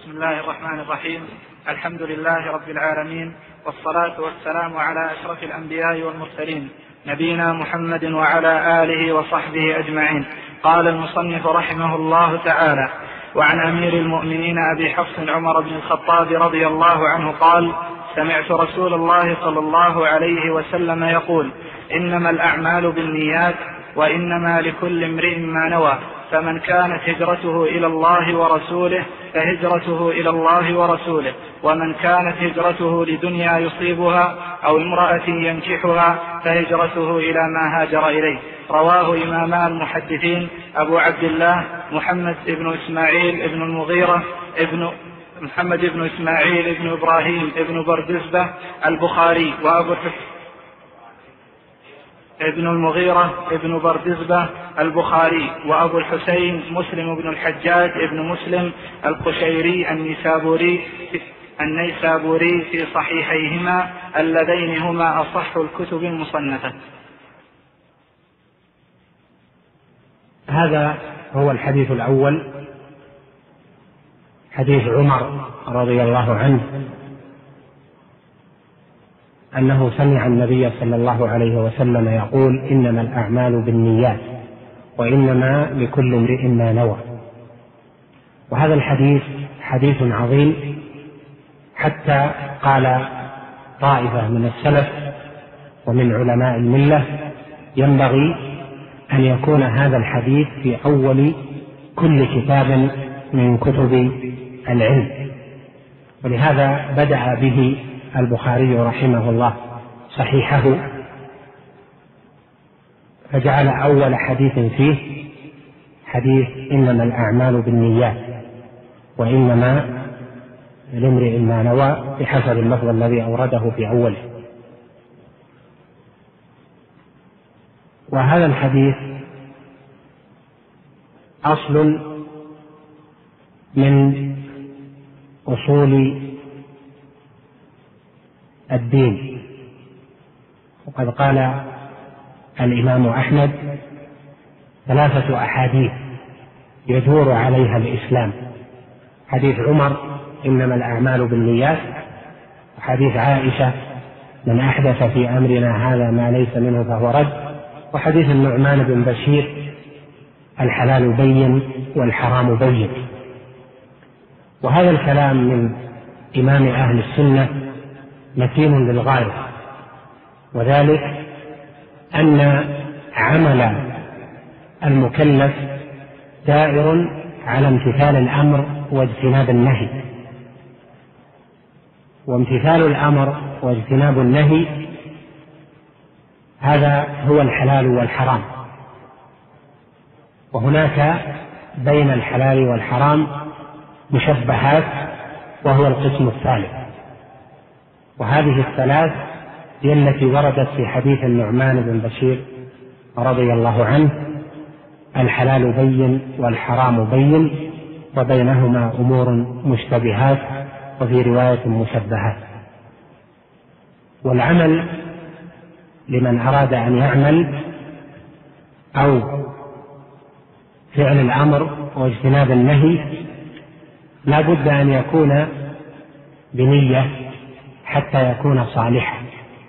بسم الله الرحمن الرحيم. الحمد لله رب العالمين، والصلاة والسلام على أشرف الأنبياء والمرسلين نبينا محمد وعلى آله وصحبه أجمعين. قال المصنف رحمه الله تعالى: وعن أمير المؤمنين أبي حفص عمر بن الخطاب رضي الله عنه قال: سمعت رسول الله صلى الله عليه وسلم يقول: إنما الأعمال بالنيات وإنما لكل امرئ ما نوى، فمن كانت هجرته إلى الله ورسوله فهجرته إلى الله ورسوله، ومن كانت هجرته لدنيا يصيبها أو امرأة ينكحها فهجرته إلى ما هاجر إليه. رواه إماما المحدثين أبو عبد الله محمد بن إسماعيل بن المغيرة محمد بن إسماعيل بن إبراهيم بن بردزبة البخاري، وأبو ابن المغيرة ابن بردزبة البخاري، وأبو الحسين مسلم بن الحجاج ابن مسلم القشيري النيسابوري في صحيحيهما اللذين هما أصح الكتب المصنفة. هذا هو الحديث الأول، حديث عمر رضي الله عنه أنه سمع النبي صلى الله عليه وسلم يقول: إنما الأعمال بالنيات وإنما لكل امرئ ما نوى. وهذا الحديث حديث عظيم، حتى قال طائفة من السلف ومن علماء الملة: ينبغي أن يكون هذا الحديث في أول كل كتاب من كتب العلم. ولهذا بدأ به البخاري رحمه الله صحيحه، فجعل أول حديث فيه حديث إنما الأعمال بالنيات وإنما لامرئ ما نوى، بحسب اللفظ الذي أورده في أوله. وهذا الحديث أصل من أصول الدين. وقد قال الإمام أحمد: 3 أحاديث يدور عليها الإسلام: حديث عمر إنما الأعمال بالنيات، وحديث عائشة من أحدث في أمرنا هذا ما ليس منه فهو رد، وحديث النعمان بن بشير الحلال بين والحرام بين. وهذا الكلام من إمام أهل السنة متين للغاية، وذلك أن عمل المكلف دائر على امتثال الأمر واجتناب النهي، وامتثال الأمر واجتناب النهي هذا هو الحلال والحرام. وهناك بين الحلال والحرام مشبهات، وهو القسم الثالث. وهذه الثلاث هي التي وردت في حديث النعمان بن بشير رضي الله عنه: الحلال بين والحرام بين وبينهما أمور مشتبهات، وفي رواية مشبهات. والعمل لمن أراد أن يعمل أو فعل الأمر واجتناب النهي لا بد أن يكون بنية حتى يكون صالحا.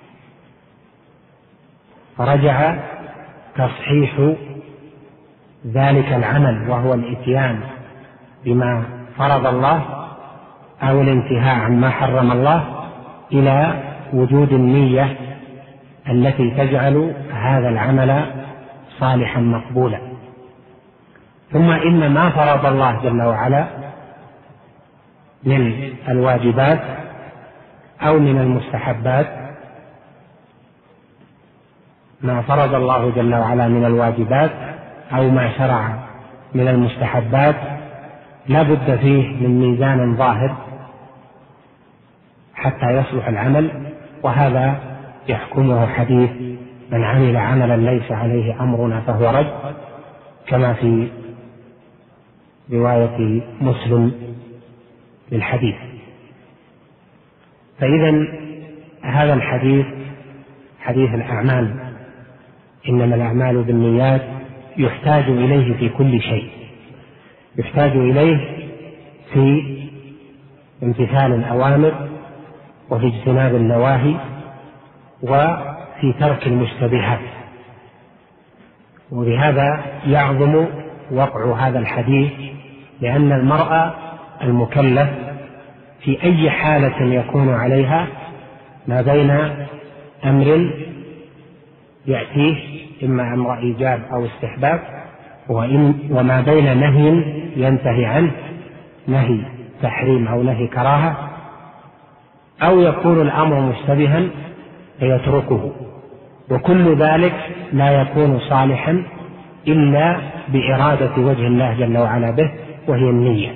فرجع تصحيح ذلك العمل، وهو الإتيان بما فرض الله أو الانتهاء عما حرم الله، إلى وجود النية التي تجعل هذا العمل صالحا مقبولا. ثم إن ما فرض الله جل وعلا من الواجبات أو من المستحبات، ما فرض الله جل وعلا من الواجبات أو ما شرع من المستحبات لا بد فيه من ميزان ظاهر حتى يصلح العمل. وهذا يحكمه حديث: من عمل عملا ليس عليه أمرنا فهو رد، كما في رواية مسلم للحديث. فإذا هذا الحديث، حديث الأعمال إنما الأعمال بالنيات، يحتاج إليه في كل شيء. يحتاج إليه في امتثال الأوامر وفي اجتناب النواهي وفي ترك المشتبهات. وبهذا يعظم وقع هذا الحديث، لأن المرء المكلف في أي حالة يكون عليها ما بين أمر يأتيه إما أمر إيجاب أو استحباب، وما بين نهي ينتهي عنه، نهي تحريم أو نهي كراهة، أو يكون الأمر مشتبها فيتركه. وكل ذلك لا يكون صالحا إلا بإرادة وجه الله جل وعلا به، وهي النية.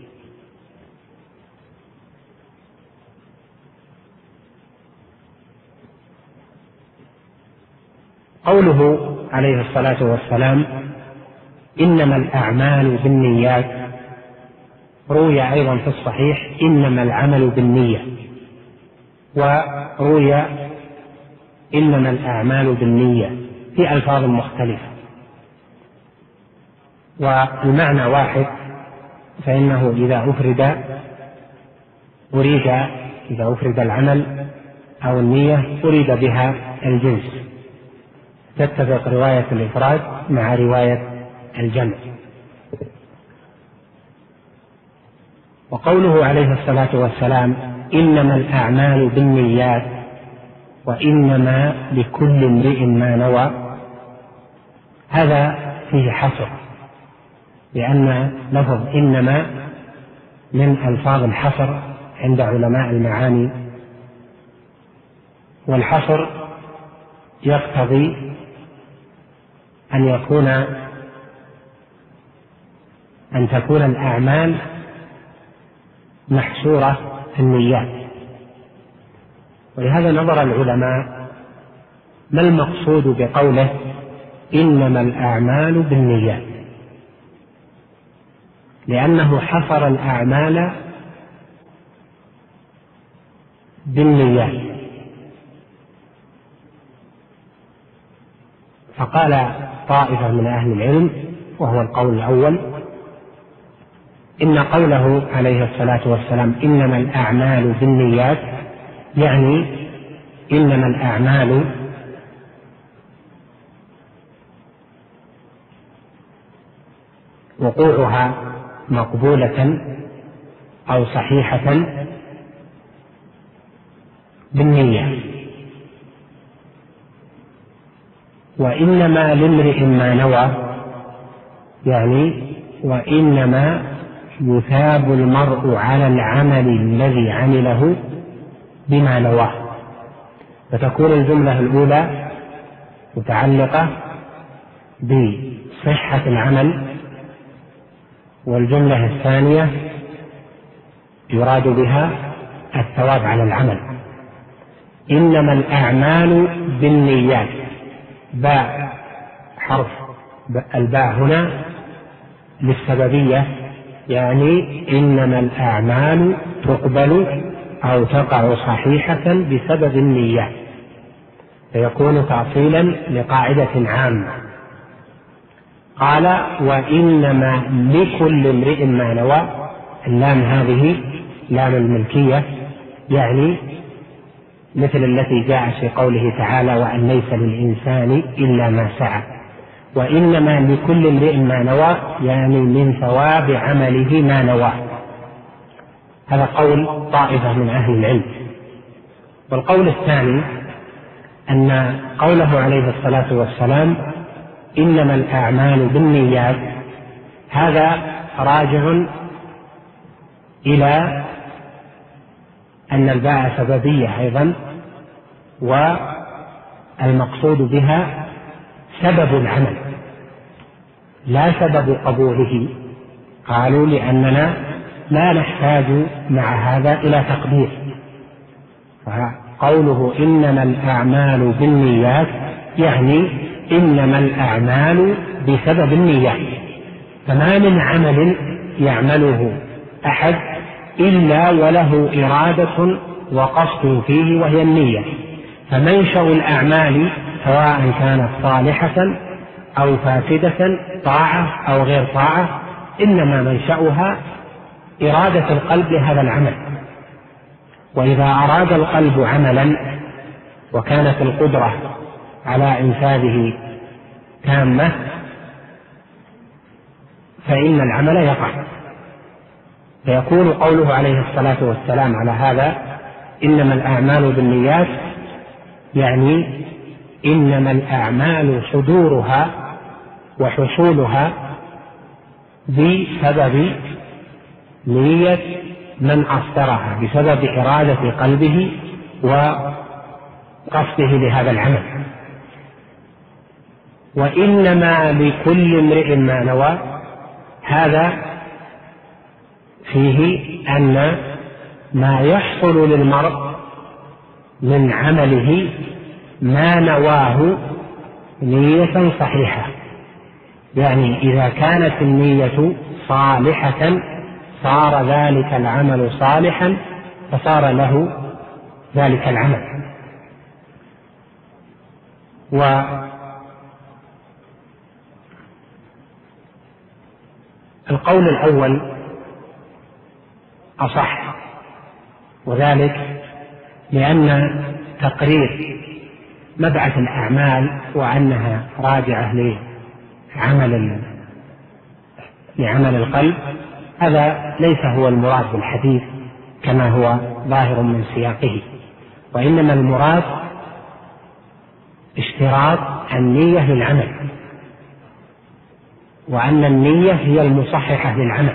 قوله عليه الصلاة والسلام إنما الأعمال بالنيات، روي أيضا في الصحيح إنما العمل بالنية، وروي إنما الأعمال بالنية في ألفاظ مختلفة، والمعنى واحد، فإنه إذا أفرد العمل أو النية أريد بها الجنس، تتفق رواية الإفراد مع رواية الجمع. وقوله عليه الصلاة والسلام إنما الأعمال بالنيات وإنما لكل امرئ ما نوى، هذا فيه حصر، لأن لفظ إنما من ألفاظ الحصر عند علماء المعاني، والحصر يقتضي أن تكون الأعمال محصورة في النيات. ولهذا نظر العلماء ما المقصود بقوله إنما الأعمال بالنيات، لأنه حصر الأعمال بالنيات. فقال طائفة من أهل العلم، وهو القول الأول، إن قوله عليه الصلاة والسلام إنما الأعمال بالنيات يعني إنما الأعمال وقوعها مقبولة أو صحيحة بالنية، وإنما لامرئ ما نوى يعني وإنما يثاب المرء على العمل الذي عمله بما نواه. فتكون الجملة الأولى متعلقة بصحة العمل، والجملة الثانية يراد بها الثواب على العمل. إنما الأعمال بالنيات، باء حرف الباء هنا للسببية، يعني إنما الأعمال تقبل أو تقع صحيحة بسبب النية، فيكون تأصيلا لقاعدة عامة. قال وإنما لكل امرئ ما نوى، اللام هذه لام الملكية، يعني مثل التي جاء في قوله تعالى وأن ليس للإنسان إلا ما سعى. وإنما لكل امرئ ما نوى يعني من ثواب عمله ما نواه. هذا قول طائفة من أهل العلم. والقول الثاني أن قوله عليه الصلاة والسلام إنما الأعمال بالنيات، هذا راجع إلى أن الباء سببية أيضا، والمقصود بها سبب العمل لا سبب قبوله. قالوا لأننا لا نحتاج مع هذا إلى تقدير، فقوله إنما الأعمال بالنيات يعني إنما الأعمال بسبب النيات. فما من عمل يعمله أحد إلا وله إرادة وقصد فيه وهي النية. فمنشأ الأعمال سواء كانت صالحة أو فاسدة، طاعة أو غير طاعة، إنما منشأها إرادة القلب لهذا العمل. وإذا أراد القلب عملا وكانت القدرة على إنفاذه تامة فإن العمل يقع. فيكون قوله عليه الصلاة والسلام على هذا إنما الأعمال بالنيات، يعني إنما الأعمال صدورها وحصولها بسبب نية من أصدرها، بسبب إرادة قلبه وقصده لهذا العمل. وإنما لكل امرئ ما نوى، هذا فيه أن ما يحصل للمرء من عمله ما نواه نية صحيحة، يعني إذا كانت النية صالحة صار ذلك العمل صالحا فصار له ذلك العمل. والقول الأول أصح، وذلك لأن تقرير مبعث الأعمال وأنها راجعة لعمل القلب هذا ليس هو المراد بالحديث كما هو ظاهر من سياقه، وإنما المراد اشتراط النية للعمل، وأن النية هي المصححة للعمل.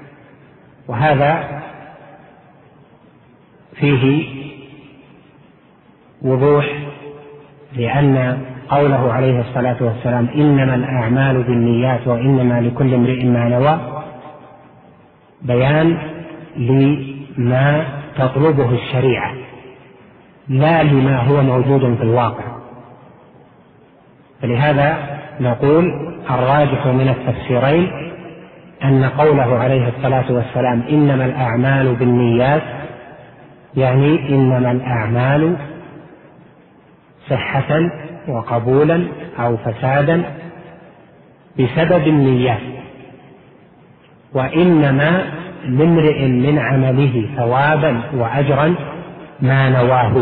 وهذا فيه وضوح، لأن قوله عليه الصلاة والسلام إنما الأعمال بالنيات وإنما لكل امرئ ما نوى بيان لما تطلبه الشريعة لا لما هو موجود في الواقع. فلهذا نقول الراجح من التفسيرين أن قوله عليه الصلاة والسلام إنما الأعمال بالنيات يعني إنما الأعمال صحة وقبولا أو فسادا بسبب النيات، وإنما لامرئ من عمله ثوابا وأجرا ما نواه.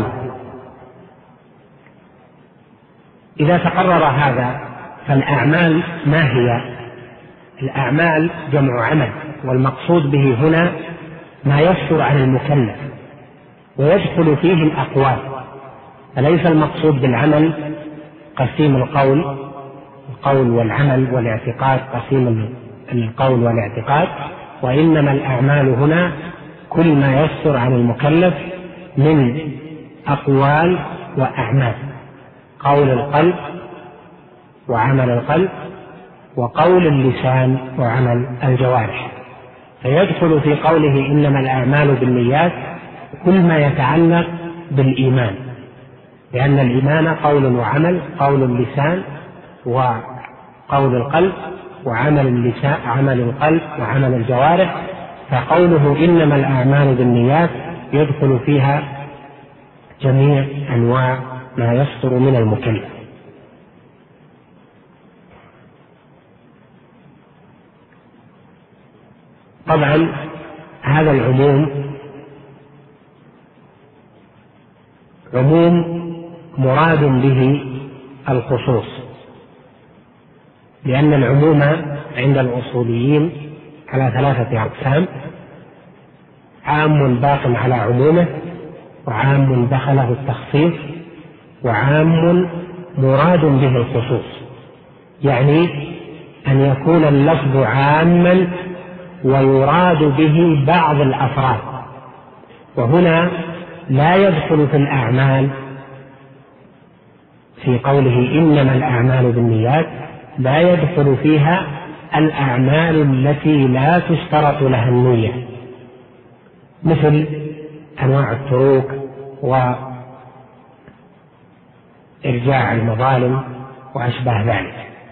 إذا تقرر هذا فالأعمال ما هي؟ الأعمال جمع عمل، والمقصود به هنا ما يصدر عن المكلف ويدخل فيه الأقوال، فليس المقصود بالعمل قسيم القول والعمل والاعتقاد، قسيم القول والاعتقاد، وإنما الأعمال هنا كل ما يصدر عن المكلف من أقوال وأعمال، قول القلب وعمل القلب وقول اللسان وعمل الجوارح. فيدخل في قوله إنما الأعمال بالنيات كل ما يتعلق بالإيمان، لأن الإيمان قول وعمل، قول اللسان وقول القلب وعمل اللسان عمل القلب وعمل الجوارح. فقوله إنما الأعمال بالنيات يدخل فيها جميع أنواع ما يصدر من المكلف. طبعا هذا العموم عموم مراد به الخصوص، لأن العموم عند الأصوليين على 3 أقسام: عام باق على عمومه، وعام دخله التخصيص، وعام مراد به الخصوص. يعني أن يكون اللفظ عاما ويراد به بعض الأفراد، وهنا لا يدخل في الأعمال في قوله إنما الأعمال بالنيات، لا يدخل فيها الأعمال التي لا تشترط لها النية، مثل أنواع التروك وإرجاع المظالم وأشبه ذلك،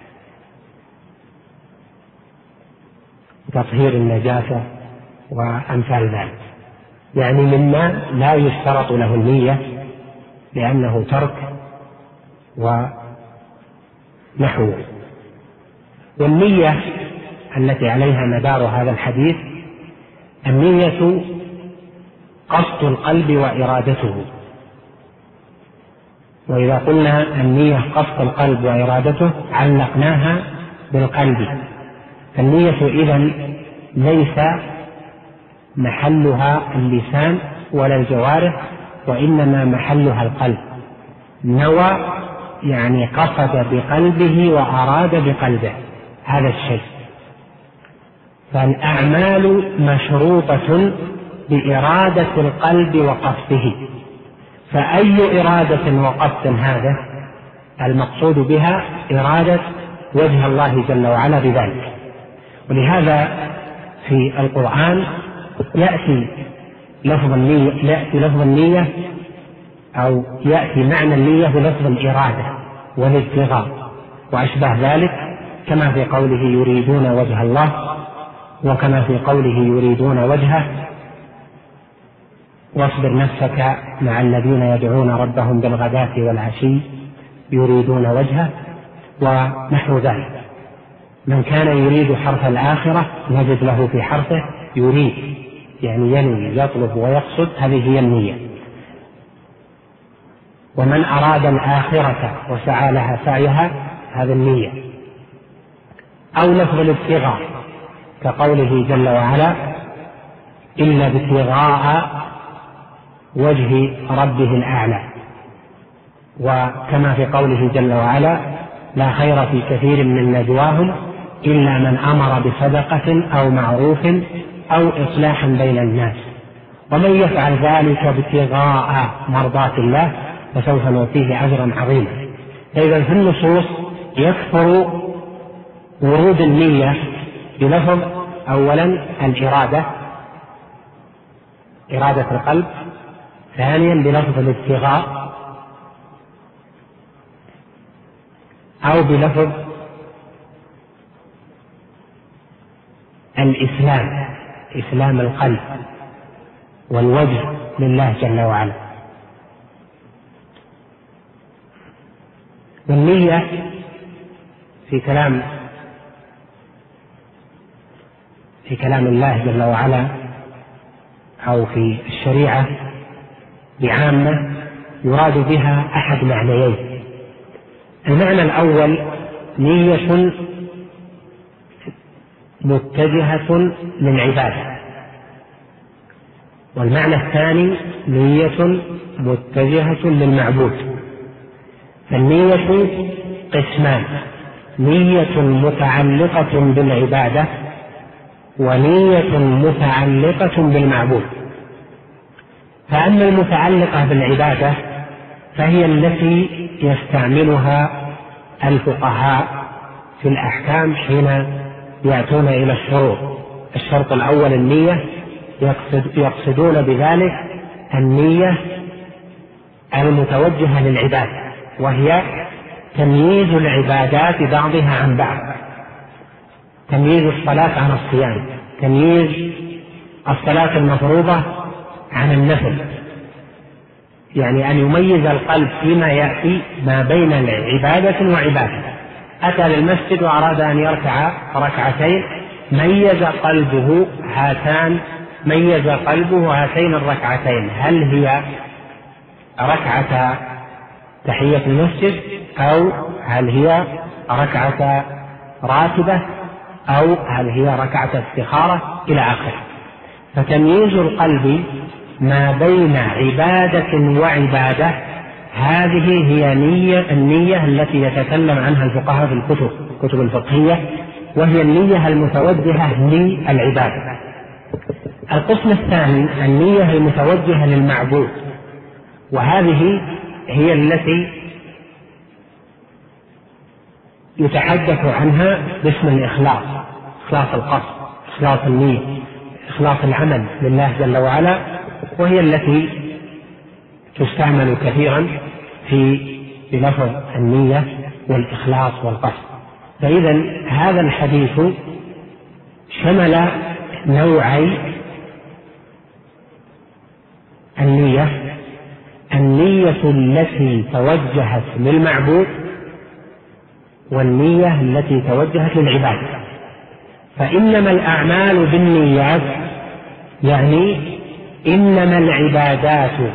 تطهير النجاسة وأمثال ذلك، يعني مما لا يشترط له النية لأنه ترك ونحوه. والنية التي عليها مدار هذا الحديث النية قصد القلب وإرادته، وإذا قلنا النية قصد القلب وإرادته علقناها بالقلب، فالنية إذن ليس محلها اللسان ولا الجوارح، وإنما محلها القلب. نوى يعني قصد بقلبه وأراد بقلبه هذا الشيء. فالأعمال مشروطة بإرادة القلب وقصده، فأي إرادة وقصد هذا المقصود بها إرادة وجه الله جل وعلا بذلك. ولهذا في القرآن يأتي لفظ النية أو يأتي معنى النية بلفظ الإرادة والابتغاء وأشبه ذلك، كما في قوله يريدون وجه الله، وكما في قوله يريدون وجهه، واصبر نفسك مع الذين يدعون ربهم بالغداة والعشي يريدون وجهه، ونحو ذلك. من كان يريد حرث الآخرة نجد له في حرثه يريد، يعني ينوي يطلب ويقصد، هذه هي النية. ومن أراد الآخرة وسعى لها سعيها هذا النية. أو لفظ الابتغاء كقوله جل وعلا إلا ابتغاء وجه ربه الأعلى، وكما في قوله جل وعلا لا خير في كثير من نجواهم إلا من أمر بصدقة أو معروف أو إصلاح بين الناس، ومن يفعل ذلك ابتغاء مرضات الله فسوف نؤتيه أجرا عظيما. فإذا في النصوص يكثر ورود النية بلفظ أولا الإرادة، إرادة القلب، ثانيا بلفظ الابتغاء أو بلفظ الإسلام، إسلام القلب والوجه لله جل وعلا. والنية في كلام الله جل وعلا أو في الشريعة بعامة يراد بها أحد معنيين. المعنى الأول نية متجهة للعبادة، والمعنى الثاني نية متجهة للمعبود. فالنية قسمان: نية متعلقة بالعبادة ونية متعلقة بالمعبود. فأما المتعلقة بالعبادة فهي التي يستعملها الفقهاء في الأحكام حين يأتون إلى الشروط. الشرط الأول النية، يقصدون بذلك النية المتوجهة للعبادة، وهي تمييز العبادات بعضها عن بعض، تمييز الصلاة عن الصيام، تمييز الصلاة المفروضة عن النفل، يعني أن يميز القلب فيما يأتي ما بين عبادة وعبادة. أتى للمسجد وأراد أن يركع ركعتين، ميز قلبه هاتين الركعتين، هل هي ركعة تحية المسجد أو هل هي ركعة راتبة أو هل هي ركعة استخارة إلى آخره. فتمييز القلب ما بين عبادة وعبادة هذه هي النية التي يتكلم عنها الفقهاء في الكتب الفقهية، وهي النية المتوجهة للعبادة. القسم الثاني النية المتوجهة للمعبود، وهذه هي التي يتحدث عنها باسم الإخلاص، إخلاص القصد، إخلاص النية، إخلاص العمل لله جل وعلا، وهي التي تستعمل كثيرا في لفظ النية والإخلاص والقصد. فإذا هذا الحديث شمل نوعي النية: النية التي توجهت للمعبود والنية التي توجهت للعبادة. فإنما الأعمال بالنيات يعني إنما العبادات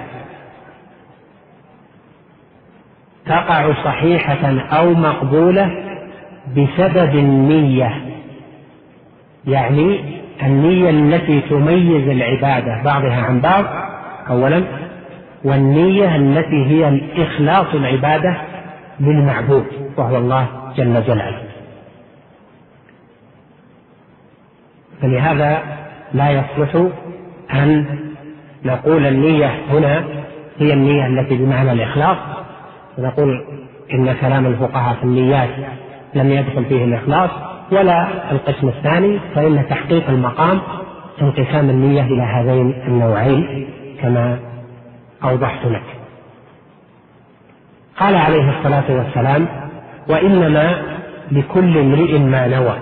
تقع صحيحة أو مقبولة بسبب النية، يعني النية التي تميز العبادة بعضها عن بعض أولا، والنية التي هي الإخلاص العبادة للمعبود وهو الله جل جلاله. فلهذا لا يصلح أن نقول النية هنا هي النية التي بمعنى الإخلاص، ونقول إن كلام الفقهاء في النيات لم يدخل فيه الإخلاص، ولا القسم الثاني، فإن تحقيق المقام انقسام النية إلى هذين النوعين كما أوضحت لك. قال عليه الصلاة والسلام: وإنما لكل امرئ ما نوى،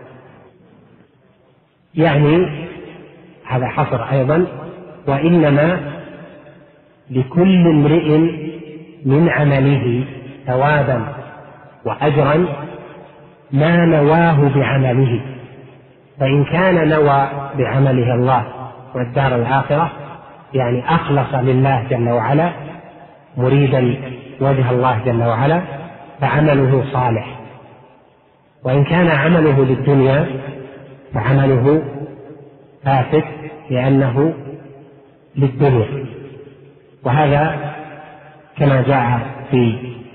يعني هذا حصر أيضا، وإنما لكل امرئ من عمله ثوابا وأجرا ما نواه بعمله، فإن كان نوى بعمله الله والدار الآخرة، يعني أخلص لله جل وعلا مريدا وجه الله جل وعلا، فعمله صالح، وإن كان عمله للدنيا فعمله فاسد لأنه للدنيا. وهذا كما جاء في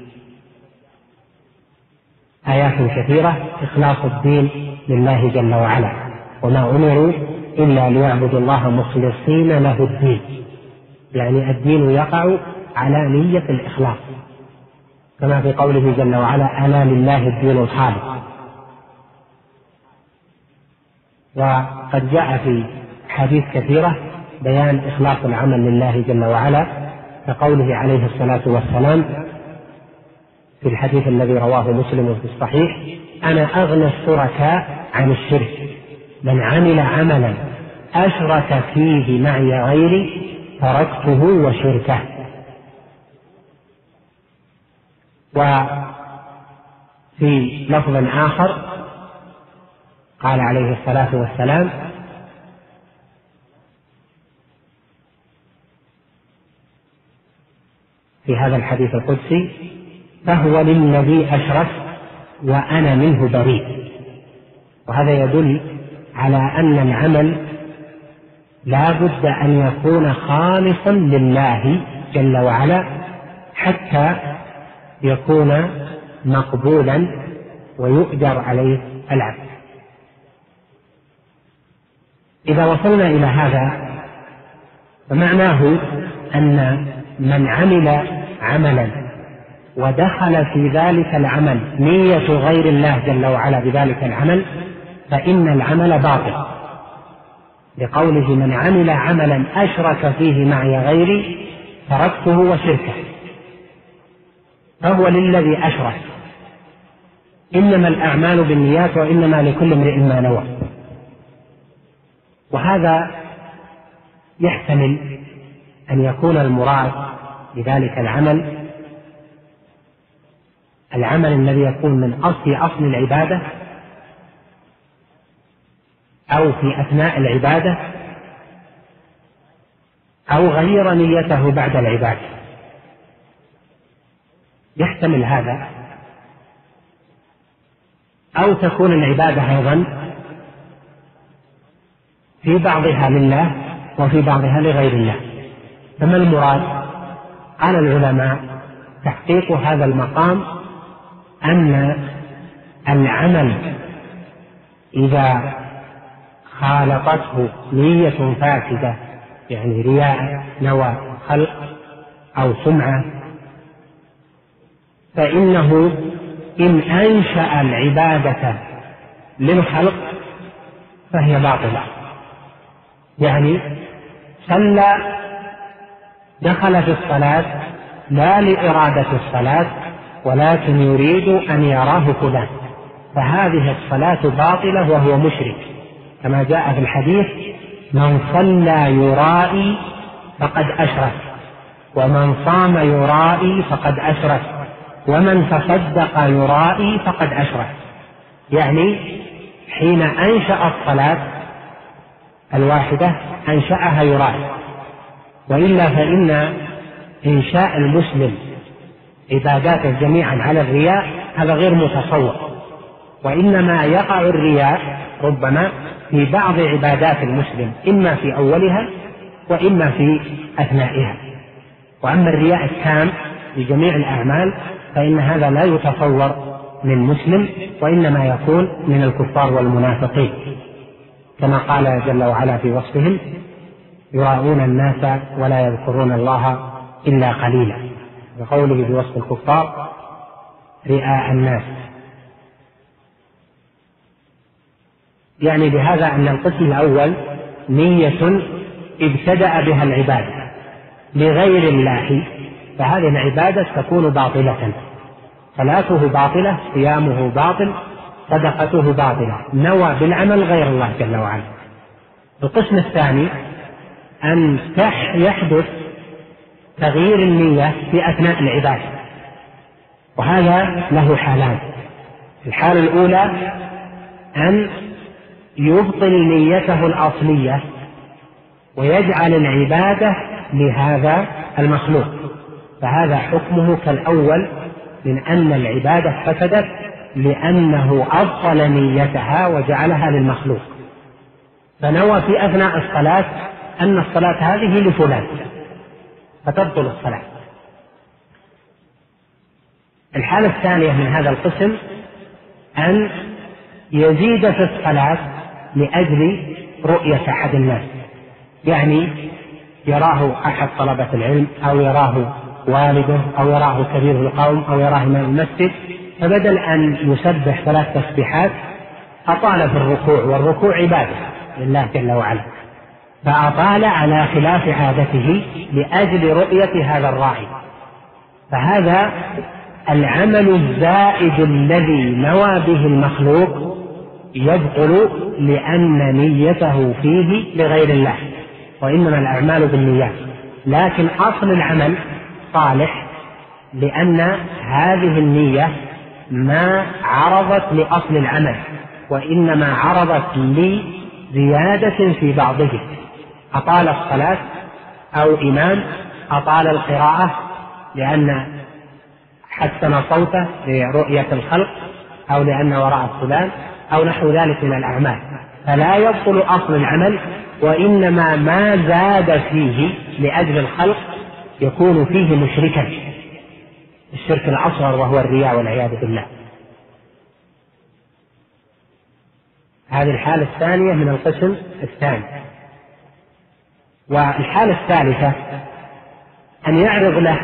آيات كثيرة إخلاص الدين لله جل وعلا، وما أمروا إلا ليعبدوا الله مخلصين له الدين، يعني الدين يقع على نية الإخلاص، كما في قوله جل وعلا: ألا لله الدين الخالص. وقد جاء في حديث كثيرة بيان إخلاص العمل لله جل وعلا، كقوله عليه الصلاة والسلام في الحديث الذي رواه مسلم في الصحيح: أنا أغنى الشركاء عن الشرك، من عمل عملا أشرك فيه معي غيري تركته وشركه. وفي لفظ آخر قال عليه الصلاة والسلام: في هذا الحديث القدسي: فهو للذي أشرك وأنا منه بريء. وهذا يدل على أن العمل لا بد أن يكون خالصا لله جل وعلا حتى يكون مقبولا ويؤجر عليه العبد. إذا وصلنا إلى هذا فمعناه أن من عمل عملا ودخل في ذلك العمل نية غير الله جل وعلا بذلك العمل فإن العمل باطل، لقوله: من عمل عملا أشرك فيه معي غيري تركته وشركه. فهو للذي أشرك. إنما الأعمال بالنيات وإنما لكل امرئ ما نوى. وهذا يحتمل أن يكون المراد بذلك العمل الذي يكون من أصل العبادة أو في أثناء العبادة أو غير نيته بعد العبادة، يحتمل هذا. أو تكون العبادة أيضا في بعضها لله وفي بعضها لغير الله. فما المراد؟ قال العلماء: تحقيق هذا المقام أن العمل إذا خالطته نية فاسدة، يعني رياء، نوى، خلق أو سمعة، فإنه إن أنشأ العبادة للخلق فهي باطلة. يعني صلى، دخل في الصلاة لا لإرادة الصلاة ولكن يريد أن يراه فلان، فهذه الصلاة باطلة وهو مشرك، كما جاء في الحديث: من صلى يرائي فقد أشرك، ومن صام يرائي فقد أشرك، ومن تصدق يرائي فقد أشرك. يعني حين أنشأ الصلاة الواحدة أنشأها يراد، وإلا فإن إنشاء المسلم عباداته جميعا على الرياء هذا غير متصور، وإنما يقع الرياء ربما في بعض عبادات المسلم، إما في أولها وإما في أثنائها. وأما الرياء التام لجميع الأعمال فإن هذا لا يتصور من مسلم، وإنما يكون من الكفار والمنافقين، كما قال جل وعلا في وصفهم: يراءون الناس ولا يذكرون الله إلا قليلا، بقوله بوصف الكفار رئاء الناس. يعني بهذا أن القسم الأول نية ابتدأ بها العبادة لغير الله، فهذه العبادة تكون باطلة، صلاته باطلة، صيامه باطل، صدقته باطلة، نوى بالعمل غير الله جل وعلا. القسم الثاني أن يحدث تغيير النية في أثناء العبادة، وهذا له حالان. الحالة الأولى أن يبطل نيته الأصلية ويجعل العبادة لهذا المخلوق، فهذا حكمه كالأول من أن العبادة فسدت لأنه أبطل نيتها وجعلها للمخلوق، فنوى في أثناء الصلاة أن الصلاة هذه لفلان فتبطل الصلاة. الحالة الثانية من هذا القسم أن يزيد في الصلاة لأجل رؤية أحد الناس، يعني يراه أحد طلبة العلم أو يراه والده أو يراه كبير القوم أو يراه إمام المسجد، فبدل أن يسبح 3 تسبيحات أطال في الركوع، والركوع عبادة لله جل وعلا، فأطال على خلاف عادته لأجل رؤية هذا الراعي، فهذا العمل الزائد الذي نوى به المخلوق يبطل لأن نيته فيه لغير الله، وإنما الأعمال بالنيات، لكن أصل العمل صالح لأن هذه النية ما عرضت لأصل العمل، وإنما عرضت لزيادة في بعضه، أطال الصلاة أو إمام أطال القراءة لأن حسن صوته لرؤية الخلق أو لأن وراء فلان أو نحو ذلك من الأعمال، فلا يبطل أصل العمل، وإنما ما زاد فيه لأجل الخلق يكون فيه مشركا، الشرك الأصغر وهو الرياء والعياذ بالله. هذه الحالة الثانية من القسم الثاني. والحالة الثالثة أن يعرض له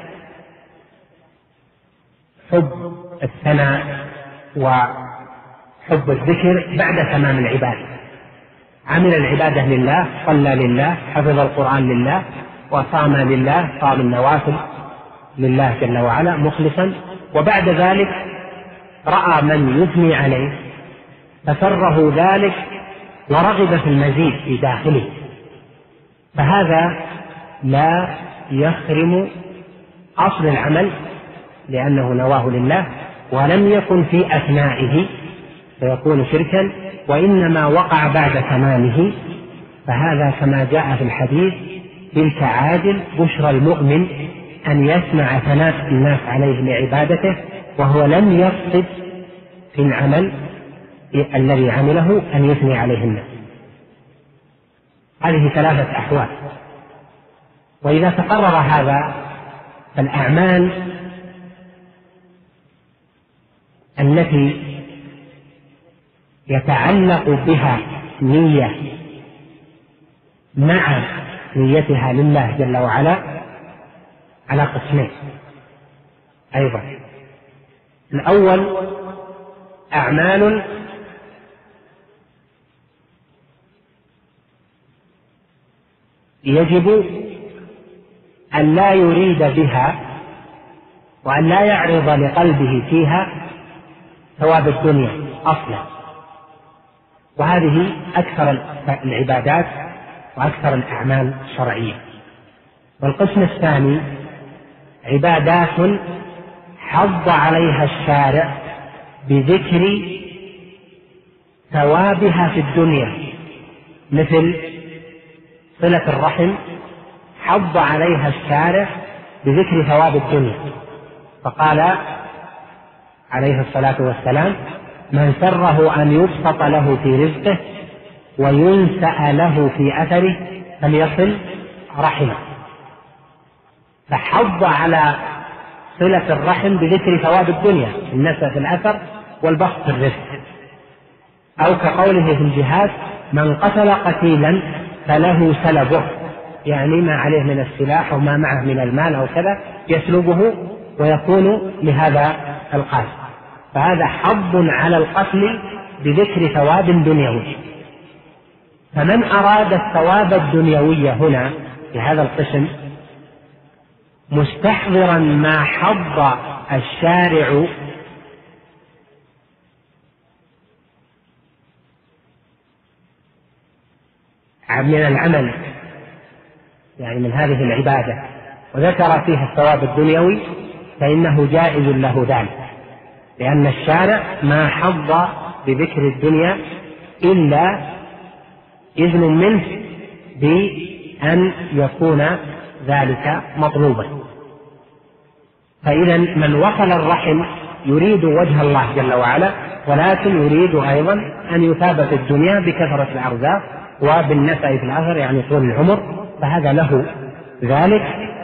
حب الثناء وحب الذكر بعد تمام العبادة، عمل العبادة لله، صلى لله، حفظ القرآن لله، وصام لله، صام النوافل لله جل وعلا مخلصا، وبعد ذلك رأى من يثني عليه فسره ذلك ورغب في المزيد في داخله، فهذا لا يخرم أصل العمل لأنه نواه لله ولم يكن في أثنائه فيكون شركا، وإنما وقع بعد تمامه، فهذا كما جاء في الحديث: تلك عاجل بشرى المؤمن أن يسمع ثناء الناس عليه لعبادته وهو لم يقصد في العمل الذي عمله أن يثني عليه الناس. هذه 3 أحوال. وإذا تقرر هذا فالأعمال التي يتعلق بها نية مع نيتها لله جل وعلا على قسمين أيضا. الأول أعمال يجب أن لا يريد بها وأن لا يعرض لقلبه فيها ثواب الدنيا أصلا، وهذه أكثر العبادات وأكثر الأعمال الشرعية. والقسم الثاني عبادات حض عليها الشارع بذكر ثوابها في الدنيا مثل صلة الرحم حض عليها الشارع بذكر ثواب الدنيا، فقال عليه الصلاة والسلام: من سره أن يبسط له في رزقه وينسأ له في أثره فليصل رحمه. فحض على صلة الرحم بذكر ثواب الدنيا، النسأ في الأثر والبسط في الرزق. أو كقوله في الجهاد: من قتل قتيلا فله سلبه، يعني ما عليه من السلاح وما معه من المال أو كذا يسلبه ويكون لهذا القاتل. فهذا حض على القتل بذكر ثواب دنيوي. فمن أراد الثواب الدنيوي هنا في هذا القسم مستحضرا ما حض الشارع من العمل، يعني من هذه العبادة، وذكر فيها الثواب الدنيوي، فإنه جائز له ذلك، لأن الشارع ما حض بذكر الدنيا إلا إذن منه بأن يكون ذلك مطلوبا. فإذا من وصل الرحم يريد وجه الله جل وعلا، ولكن يريد أيضا أن يثاب في الدنيا بكثرة الأرزاق وبالنفع في الآخر، يعني طول العمر، فهذا له ذلك،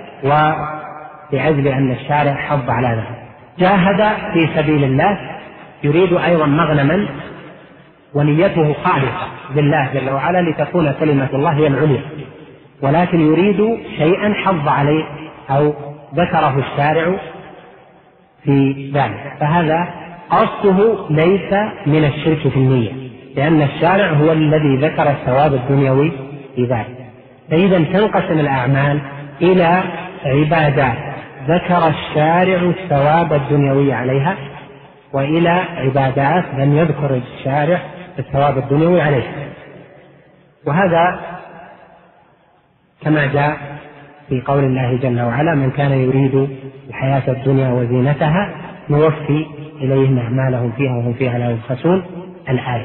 ولأجل أن الشارع حض على ذلك. جاهد في سبيل الله يريد أيضا مغنما ونيته خالصة لله جل وعلا لتكون كلمة الله هي العليا، ولكن يريد شيئا حض عليه أو ذكره الشارع في ذلك، فهذا قصده ليس من الشرك في النية، لأن الشارع هو الذي ذكر الثواب الدنيوي في ذلك. فإذا تنقسم الأعمال إلى عبادات ذكر الشارع الثواب الدنيوي عليها، وإلى عبادات لم يذكر الشارع الثواب الدنيوي عليها. وهذا كما جاء في قول الله جل وعلا: من كان يريد الحياة الدنيا وزينتها نوفي إليهم أعمالهم فيها وهم فيها لا يبخسون، الآية.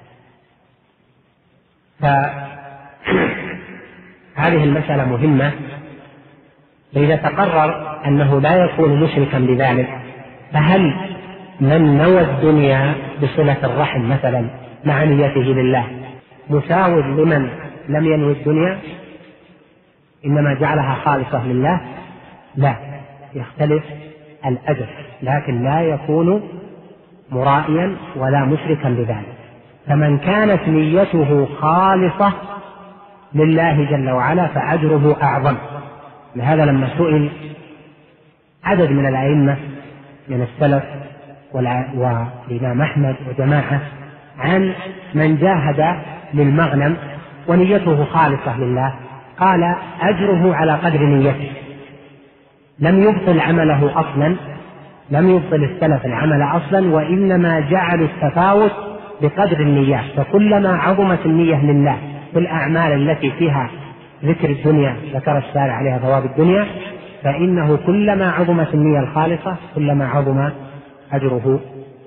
فهذه المسألة مهمة، فإذا تقرر أنه لا يكون مشركا بذلك، فهل من نوى الدنيا بصلة الرحم مثلا مع نيته لله مساو لمن لم ينوي الدنيا إنما جعلها خالصة لله؟ لا، يختلف الأجر، لكن لا يكون مرائيا ولا مشركا بذلك. فمن كانت نيته خالصة لله جل وعلا فأجره أعظم. لهذا لما سئل عدد من الأئمة من السلف والإمام أحمد وجماعة عن من جاهد للمغنم ونيته خالصة لله، قال أجره على قدر نيته، لم يبطل عمله أصلا، لم يبطل السلف العمل أصلا، وإنما جعلوا التفاوت بقدر النيات. فكلما عظمت النية لله في الأعمال التي فيها ذكر الدنيا ذكر الشارع عليها ثواب الدنيا، فإنه كلما عظمت النية الخالصة كلما عظم أجره،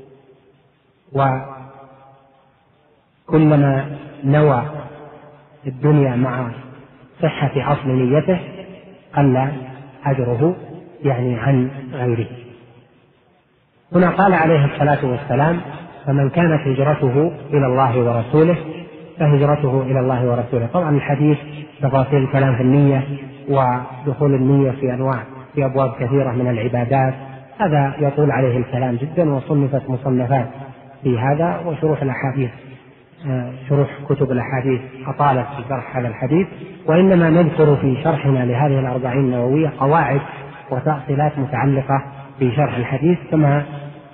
وكلما نوى الدنيا مع صحة أصل نيته قل أجره يعني عن غيره. هنا قال عليه الصلاة والسلام: فمن كانت هجرته إلى الله ورسوله فهجرته إلى الله ورسوله. طبعا الحديث تفاصيل الكلام في النية ودخول النية في أنواع في أبواب كثيرة من العبادات، هذا يطول عليه الكلام جدا، وصنفت مصنفات في هذا، وشروح الأحاديث شروح كتب الأحاديث أطالت في شرح هذا الحديث، وإنما نذكر في شرحنا لهذه الأربعين النووية قواعد وتأصيلات متعلقة في شرح الحديث كما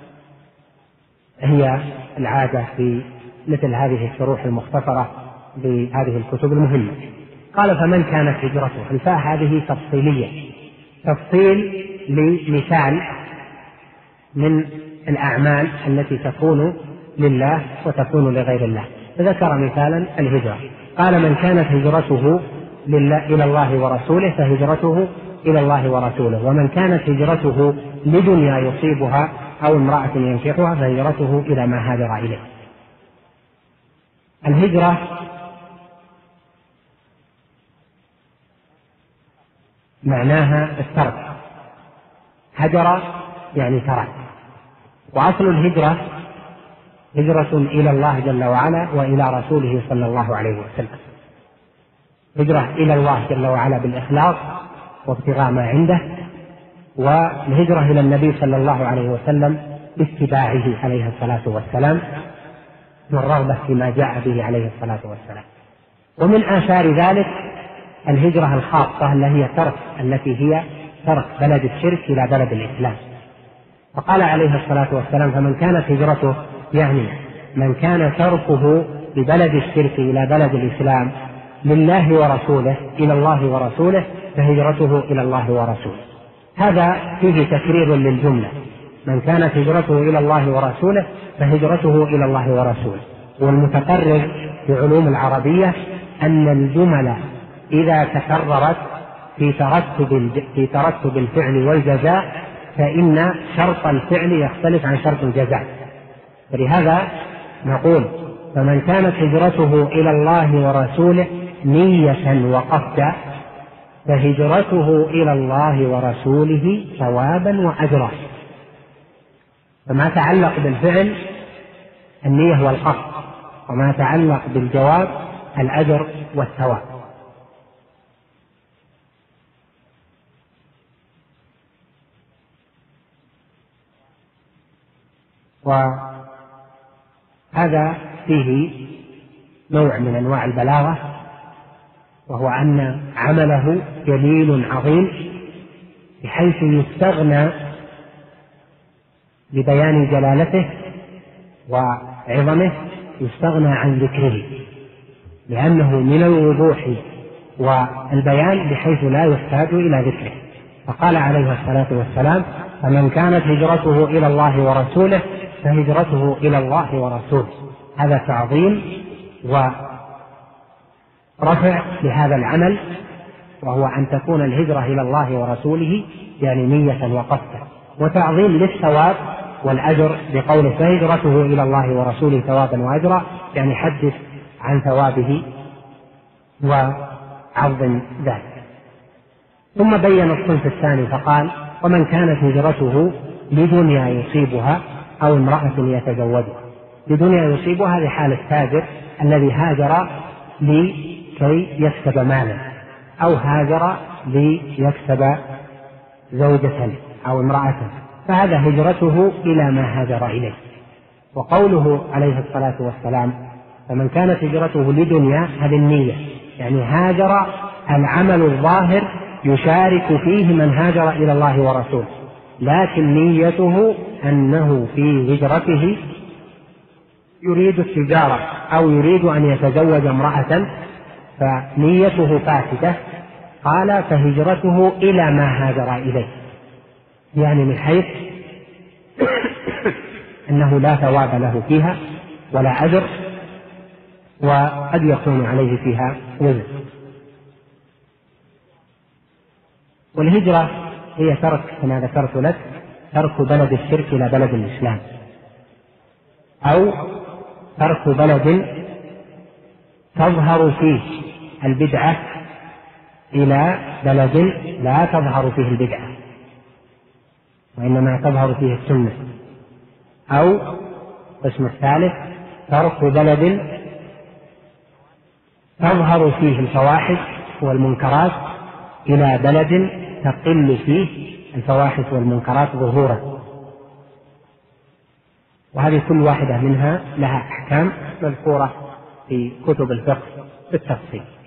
هي العادة في مثل هذه الشروح المختصرة بهذه الكتب المهمة. قال: فمن كانت هجرته، الفاء هذه تفصيلية، تفصيل لمثال من الأعمال التي تكون لله وتكون لغير الله، فذكر مثالا الهجرة. قال: من كانت هجرته إلى الله ورسوله فهجرته إلى الله ورسوله، ومن كانت هجرته لدنيا يصيبها أو امرأة ينكحها فهجرته إلى ما هاجر إليه. الهجرة معناها الترك، هجر يعني ترك. وأصل الهجرة هجرة إلى الله جل وعلا وإلى رسوله صلى الله عليه وسلم. هجرة إلى الله جل وعلا بالإخلاص وابتغاء ما عنده، والهجرة إلى النبي صلى الله عليه وسلم باتباعه عليه الصلاة والسلام والرغبة فيما جاء به عليه الصلاة والسلام. ومن آثار ذلك الهجرة الخاصة التي هي ترك بلد الشرك إلى بلد الإسلام. فقال عليه الصلاة والسلام: فمن كانت هجرته، يعني من كان تركه ببلد الشرك إلى بلد الإسلام لله ورسوله، إلى الله ورسوله، فهجرته إلى الله ورسوله. هذا فيه تكرير للجملة: من كانت هجرته إلى الله ورسوله فهجرته إلى الله ورسوله. والمتقرر في علوم العربية أن الجمل إذا تكررت في ترتب الفعل والجزاء فإن شرط الفعل يختلف عن شرط الجزاء. فلهذا نقول: فمن كانت هجرته إلى الله ورسوله نية وقصدا فهجرته إلى الله ورسوله ثوابا وأجرا. فما تعلق بالفعل النية والقصد، وما تعلق بالجواب الأجر والثواب. وهذا فيه نوع من أنواع البلاغة، وهو أن عمله جليل عظيم بحيث يستغنى لبيان جلالته وعظمه، يستغنى عن ذكره لأنه من الوضوح والبيان بحيث لا يحتاج إلى ذكره. فقال عليه الصلاة والسلام: فمن كانت هجرته إلى الله ورسوله فهجرته إلى الله ورسوله. هذا تعظيم ورفع لهذا العمل، وهو أن تكون الهجرة إلى الله ورسوله يعني نية وقصدا، وتعظيم للثواب والأجر بقوله: فهجرته إلى الله ورسوله ثوابا وأجرا، يعني حدث عن ثوابه وعظم ذلك. ثم بين الصنف الثاني فقال: ومن كانت هجرته لدنيا يصيبها أو امرأة يتزوجها. لدنيا يصيبها هذه حال التاجر الذي هاجر لكي يكسب مالا، أو هاجر ليكسب زوجة أو امرأة، فهذا هجرته إلى ما هاجر إليه. وقوله عليه الصلاة والسلام: فمن كانت هجرته لدنيا، هذه النية، يعني هاجر العمل الظاهر يشارك فيه من هاجر إلى الله ورسوله، لكن نيته أنه في هجرته يريد التجارة أو يريد أن يتزوج امرأة، فنيته فاسدة. قال: فهجرته إلى ما هاجر إليه، يعني من حيث أنه لا ثواب له فيها ولا أجر، وقد يكون عليه فيها وزر. والهجرة هي ترك، كما ذكرت لك، ترك بلد الشرك إلى بلد الإسلام، أو ترك بلد تظهر فيه البدعة إلى بلد لا تظهر فيه البدعة وإنما تظهر فيه السنة. أو القسم الثالث: ترك بلد تظهر فيه الفواحش والمنكرات إلى بلد تقل فيه الفواحش والمنكرات ظهورا. وهذه كل واحدة منها لها أحكام مذكورة في كتب الفقه بالتفصيل.